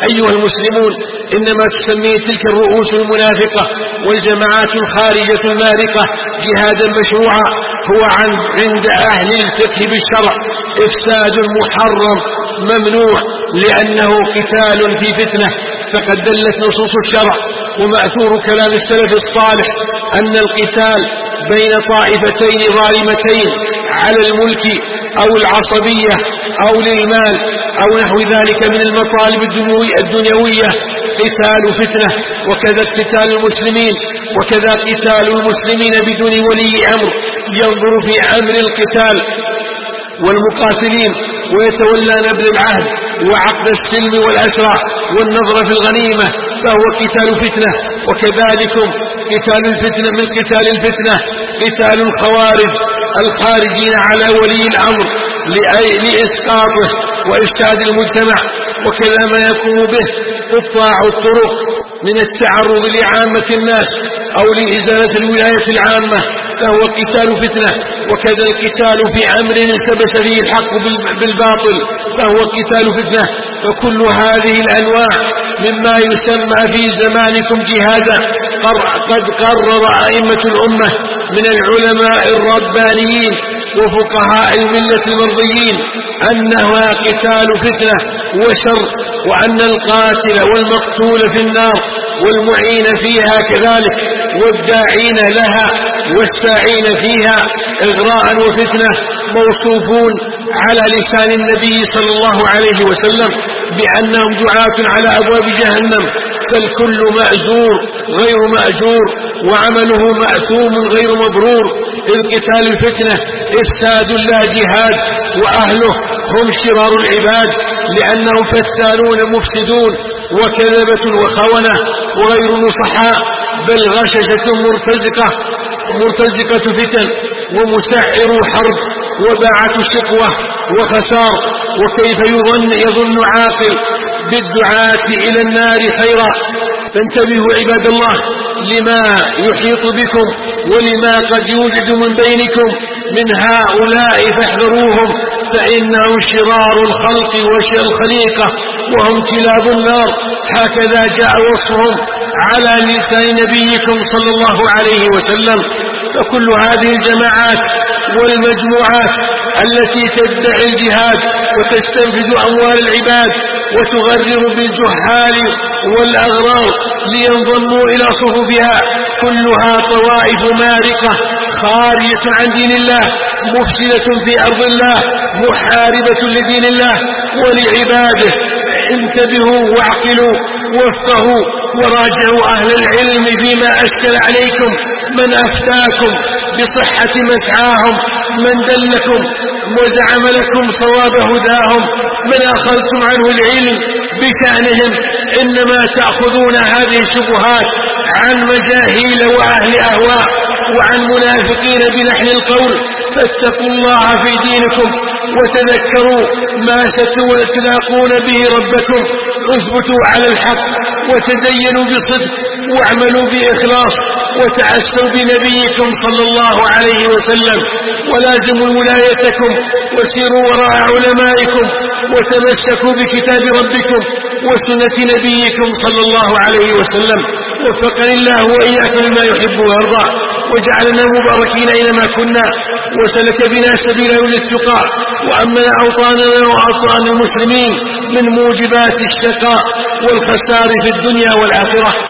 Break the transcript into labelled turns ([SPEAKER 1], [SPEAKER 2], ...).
[SPEAKER 1] أيها المسلمون، إنما تسميه تلك الرؤوس المنافقة والجماعات الخارجة المارقة جهادا مشروعا هو عند أهل الفقه بالشرع إفساد محرم ممنوع، لأنه قتال في فتنة. فقد دلت نصوص الشرع ومأثور كلام السلف الصالح أن القتال بين طائفتين ظالمتين على الملك أو العصبية أو للمال أو نحو ذلك من المطالب الدنيوية قتال فتنة. وكذا قتال المسلمين، وكذا قتال المسلمين بدون ولي أمر ينظر في أمر القتال والمقاتلين ويتولى نبذ العهد وعقد السلم والأسرى والنظر في الغنيمة، فهو قتال فتنة. وكذلك قتال الفتنة من قتال الفتنة قتال الخوارج الخارجين على ولي الأمر لإسقاطه وإفساد المجتمع. وكذا ما يقوم به قطاع الطرق من التعرض لعامة الناس أو لإزالة الولاية العامة، فهو قتال فتنة. وكذا القتال في أمر التبس فيه الحق بالباطل، فهو قتال فتنة. فكل هذه الأنواع مما يسمى في زمانكم جهادا قد قرر أئمة الأمة من العلماء الربانيين وفقهاء الملة المرضيين أنها قتال فتنة وشر، وأن القاتل والمقتول في النار والمعين فيها كذلك والداعين لها والساعين فيها إغراء وفتنة موصوفون على لسان النبي صلى الله عليه وسلم بأنهم دعاة على أبواب جهنم، فالكل مأجور غير مأجور وعمله مأثوم غير مبرور. القتال الفتنة إفساد لا جهاد، وأهله هم شرار العباد لأنهم فتانون مفسدون وكذبة وخونة وغير نصحاء، بل غششة مرتزقة فتن ومسعر حرب وباعة شقوة وخسار. وكيف يظن عاقل بالدعاة إلى النار خيرا؟ فانتبهوا عباد الله لما يحيط بكم ولما قد يوجد من بينكم من هؤلاء فاحذروهم، فإنهم شرار الخلق والخليقة وهم كلاب النار، هكذا جاء وصفهم على لسان نبيكم صلى الله عليه وسلم. فكل هذه الجماعات والمجموعات التي تدعي الجهاد وتستنفذ أموال العباد وتغرر بالجهال والأغرار لينضموا إلى صفوفها كلها طوائف مارقة خارجة عن دين الله مفسدة في أرض الله محاربة لدين الله ولعباده. انتبهوا واعقلوا وافقهوا وراجعوا أهل العلم فيما أشكل عليكم، من أفتاكم بصحة مسعاهم، من دلكم وزعم لكم صواب هداهم، من أخذتم عنه العلم بشأنهم. إنما تأخذون هذه الشبهات عن مجاهيل وأهل أهواء وعن منافقين بلحن القول، فاتقوا الله في دينكم وتذكروا ما ستلاقون به ربكم. اثبتوا على الحق وتدينوا بصدق واعملوا بإخلاص وتعسوا بنبيكم صلى الله عليه وسلم، ولازموا ولايتكم وسيروا وراء علمائكم وتمسكوا بكتاب ربكم وسنة نبيكم صلى الله عليه وسلم. وفقني الله وإياكم لما يحب ويرضى، وجعلنا مباركين أينما كنا، وسلك بنا سبيلا للتقى، وأمن أوطاننا وأوطان المسلمين من موجبات الشقاء والخسار في الدنيا والآخرة.